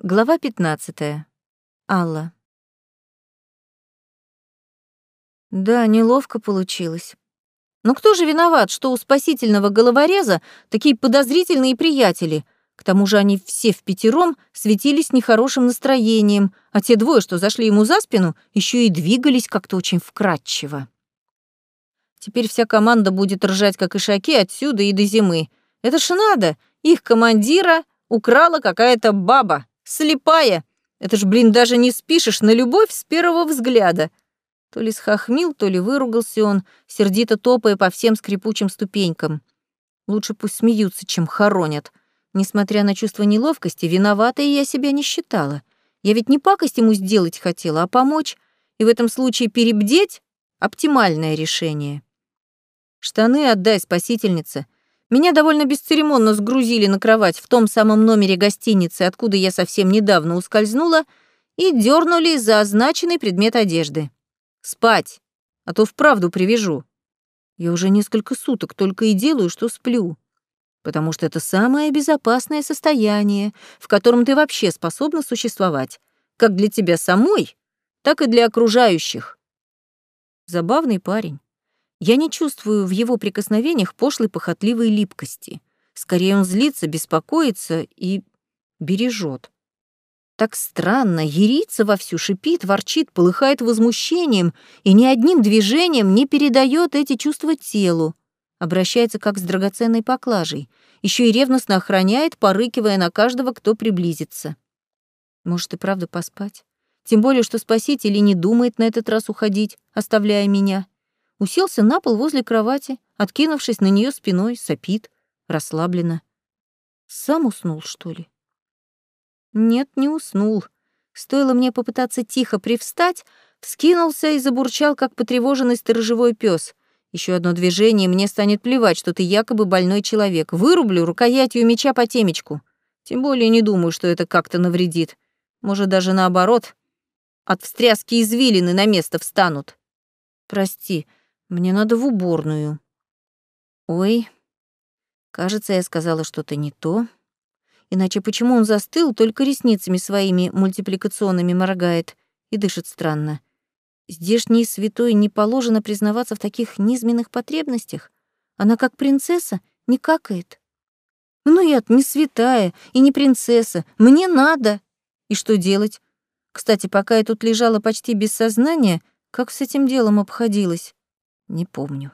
Глава 15. Алла. Да, неловко получилось. Но кто же виноват, что у спасительного головореза такие подозрительные приятели? К тому же они все впятером светились нехорошим настроением, а те двое, что зашли ему за спину, еще и двигались как-то очень вкрадчиво. Теперь вся команда будет ржать, как ишаки, отсюда и до зимы. Это ж надо, их командира украла какая-то баба, слепая. Это ж, блин, даже не спишешь на любовь с первого взгляда. То ли схохмил, то ли выругался он, сердито топая по всем скрипучим ступенькам. Лучше пусть смеются, чем хоронят. Несмотря на чувство неловкости, виноватой я себя не считала. Я ведь не пакость ему сделать хотела, а помочь. И в этом случае перебдеть — оптимальное решение. Штаны отдай, спасительнице. Меня довольно бесцеремонно сгрузили на кровать в том самом номере гостиницы, откуда я совсем недавно ускользнула, и дернули за означенный предмет одежды. Спать, а то вправду привяжу. Я уже несколько суток только и делаю, что сплю, потому что это самое безопасное состояние, в котором ты вообще способна существовать, как для тебя самой, так и для окружающих. Забавный парень. Я не чувствую в его прикосновениях пошлой похотливой липкости. Скорее он злится, беспокоится и бережет. Так странно, ерится вовсю, шипит, ворчит, полыхает возмущением и ни одним движением не передает эти чувства телу. Обращается как с драгоценной поклажей, еще и ревностно охраняет, порыкивая на каждого, кто приблизится. Может и правда поспать? Тем более, что спаситель и не думает на этот раз уходить, оставляя меня. Уселся на пол возле кровати, откинувшись на нее спиной, сопит, расслабленно. Сам уснул, что ли? Нет, не уснул. Стоило мне попытаться тихо привстать, вскинулся и забурчал, как потревоженный сторожевой пес. Еще одно движение, мне станет плевать, что ты якобы больной человек. Вырублю рукоятью меча по темечку. Тем более не думаю, что это как-то навредит. Может, даже наоборот. От встряски извилины на место встанут. Прости, мне надо в уборную. Ой, кажется, я сказала что-то не то. Иначе почему он застыл, только ресницами своими мультипликационными моргает и дышит странно? Здешней святой не положено признаваться в таких низменных потребностях. Она как принцесса не какает. Ну я-то не святая и не принцесса. Мне надо. И что делать? Кстати, пока я тут лежала почти без сознания, как с этим делом обходилась? Не помню.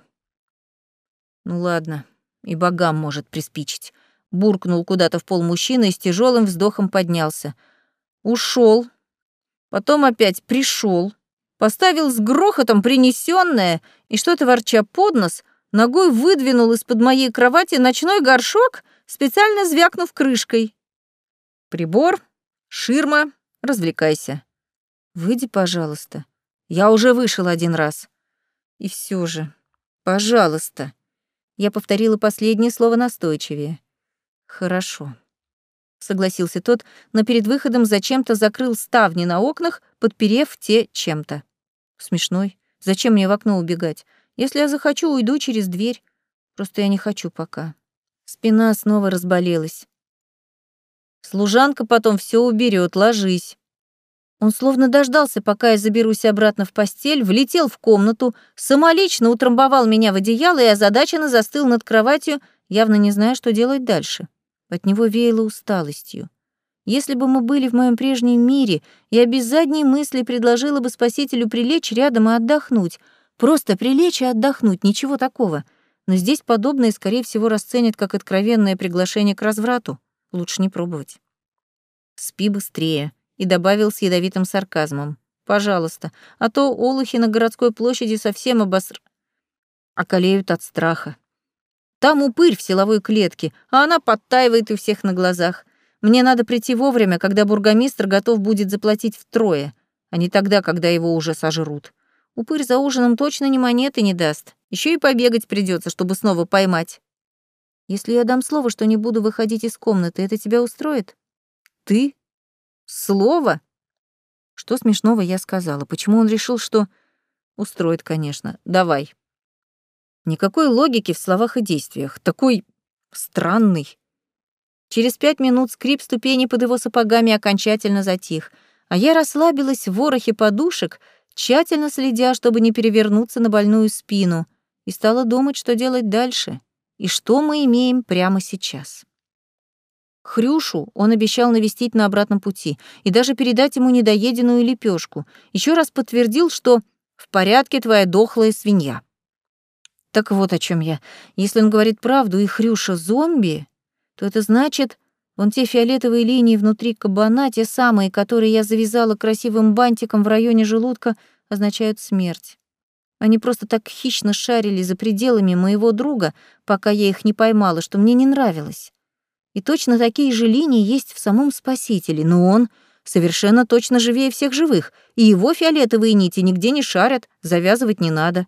Ну ладно, и богам может приспичить. Буркнул куда-то в пол мужчина и с тяжелым вздохом поднялся. Ушел, потом опять пришел, поставил с грохотом принесенное и что-то ворча под нос, ногой выдвинул из-под моей кровати ночной горшок, специально звякнув крышкой. Прибор, ширма, развлекайся. Выйди, пожалуйста. Я уже вышел один раз. И все же, пожалуйста. Я повторила последнее слово настойчивее. Хорошо, согласился тот, но перед выходом зачем-то закрыл ставни на окнах, подперев те чем-то. Смешной. Зачем мне в окно убегать? Если я захочу, уйду через дверь. Просто я не хочу пока. Спина снова разболелась. Служанка потом все уберет, ложись. Он словно дождался, пока я заберусь обратно в постель, влетел в комнату, самолично утрамбовал меня в одеяло и озадаченно застыл над кроватью, явно не зная, что делать дальше. От него веяло усталостью. Если бы мы были в моем прежнем мире, я без задней мысли предложила бы спасителю прилечь рядом и отдохнуть. Просто прилечь и отдохнуть, ничего такого. Но здесь подобное, скорее всего, расценят как откровенное приглашение к разврату. Лучше не пробовать. Спи быстрее. И добавил с ядовитым сарказмом. Пожалуйста, а то олухи на городской площади совсем околеют от страха. Там упырь в силовой клетке, а она подтаивает у всех на глазах. Мне надо прийти вовремя, когда бургомистр готов будет заплатить втрое, а не тогда, когда его уже сожрут. Упырь за ужином точно ни монеты не даст. Еще и побегать придется, чтобы снова поймать. Если я дам слово, что не буду выходить из комнаты, это тебя устроит? Ты? Слово? Что смешного я сказала? Почему он решил, что... Устроит, конечно. Давай. Никакой логики в словах и действиях. Такой странный. Через 5 минут скрип ступеней под его сапогами окончательно затих, а я расслабилась в ворохе подушек, тщательно следя, чтобы не перевернуться на больную спину, и стала думать, что делать дальше, и что мы имеем прямо сейчас. Хрюшу он обещал навестить на обратном пути и даже передать ему недоеденную лепешку. Еще раз подтвердил, что «в порядке твоя дохлая свинья». Так вот о чем я. Если он говорит правду и Хрюша зомби, то это значит, вон те фиолетовые линии внутри кабана, те самые, которые я завязала красивым бантиком в районе желудка, означают смерть. Они просто так хищно шарили за пределами моего друга, пока я их не поймала, что мне не нравилось. И точно такие же линии есть в самом Спасителе, но он совершенно точно живее всех живых, и его фиолетовые нити нигде не шарят, завязывать не надо.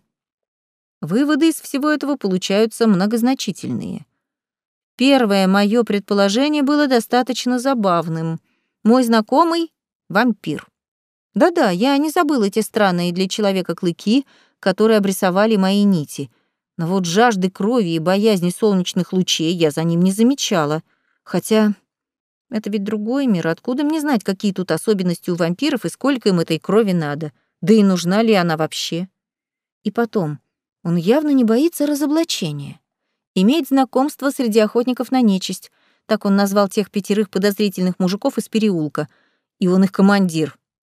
Выводы из всего этого получаются многозначительные. Первое моё предположение было достаточно забавным. Мой знакомый — вампир. Да-да, я не забыла те странные для человека клыки, которые обрисовали мои нити. Но вот жажды крови и боязни солнечных лучей я за ним не замечала. Хотя это ведь другой мир, откуда мне знать, какие тут особенности у вампиров и сколько им этой крови надо? Да и нужна ли она вообще? И потом, он явно не боится разоблачения. Иметь знакомство среди охотников на нечисть. Так он назвал тех 5 подозрительных мужиков из переулка. И он их командир.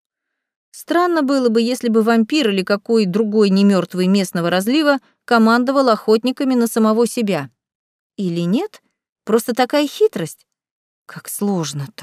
Странно было бы, если бы вампир или какой другой немёртвый местного разлива командовал охотниками на самого себя. Или нет? Просто такая хитрость. Как сложно-то.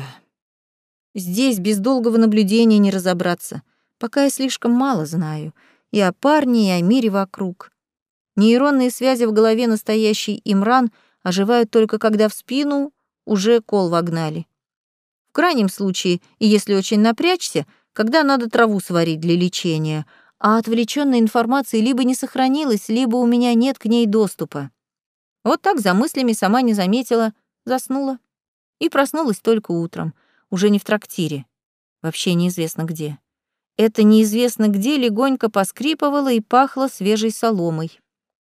Здесь без долгого наблюдения не разобраться. Пока я слишком мало знаю. И о парне, и о мире вокруг. Нейронные связи в голове настоящий Имран оживают только когда в спину уже кол вогнали. В крайнем случае, и если очень напрячься, когда надо траву сварить для лечения, а отвлечённой информации либо не сохранилось, либо у меня нет к ней доступа. Вот так за мыслями сама не заметила, заснула. И проснулась только утром, уже не в трактире, вообще неизвестно где. Это неизвестно где легонько поскрипывало и пахло свежей соломой.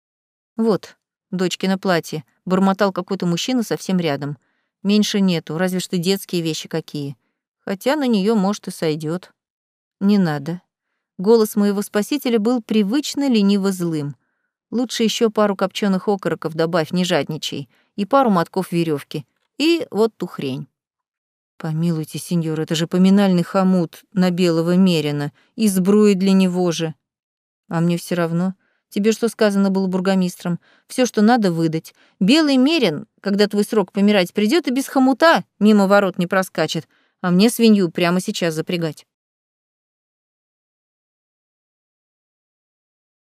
Вот, дочкино платье, бормотал какой-то мужчина совсем рядом. Меньше нету, разве что детские вещи какие. Хотя на неё, может, и сойдёт. Не надо. Голос моего спасителя был привычно лениво злым. Лучше ещё пару копченых окороков добавь, не жадничай, и пару мотков верёвки. И вот ту хрень. Помилуйте, сеньор, это же поминальный хомут на белого мерина, и сбруи для него же. А мне всё равно. Тебе что сказано было бургомистром? Всё, что надо, выдать. Белый мерин, когда твой срок помирать придёт, и без хомута мимо ворот не проскачет, а мне свинью прямо сейчас запрягать.